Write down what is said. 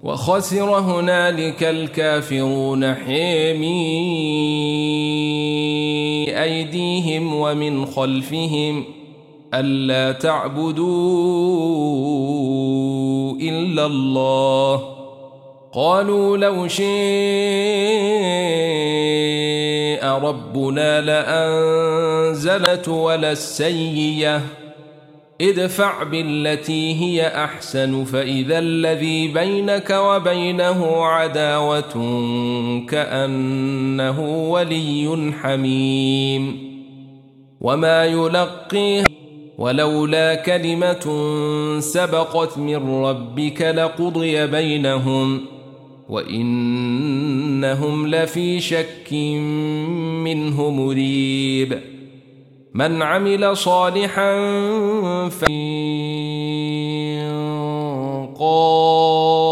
وخسر هنالك الكافرون حمي أيديهم ومن خلفهم ألا تعبدوا إلا الله قالوا لو شاء ربنا لأنزل ولا السيئة ادفع بالتي هي أحسن فإذا الذي بينك وبينه عداوة كأنه ولي حميم وما يلقيها ولولا كلمة سبقت من ربك لقضي بينهم وإنهم لفي شك منه مريب من عمل صالحا فإن قال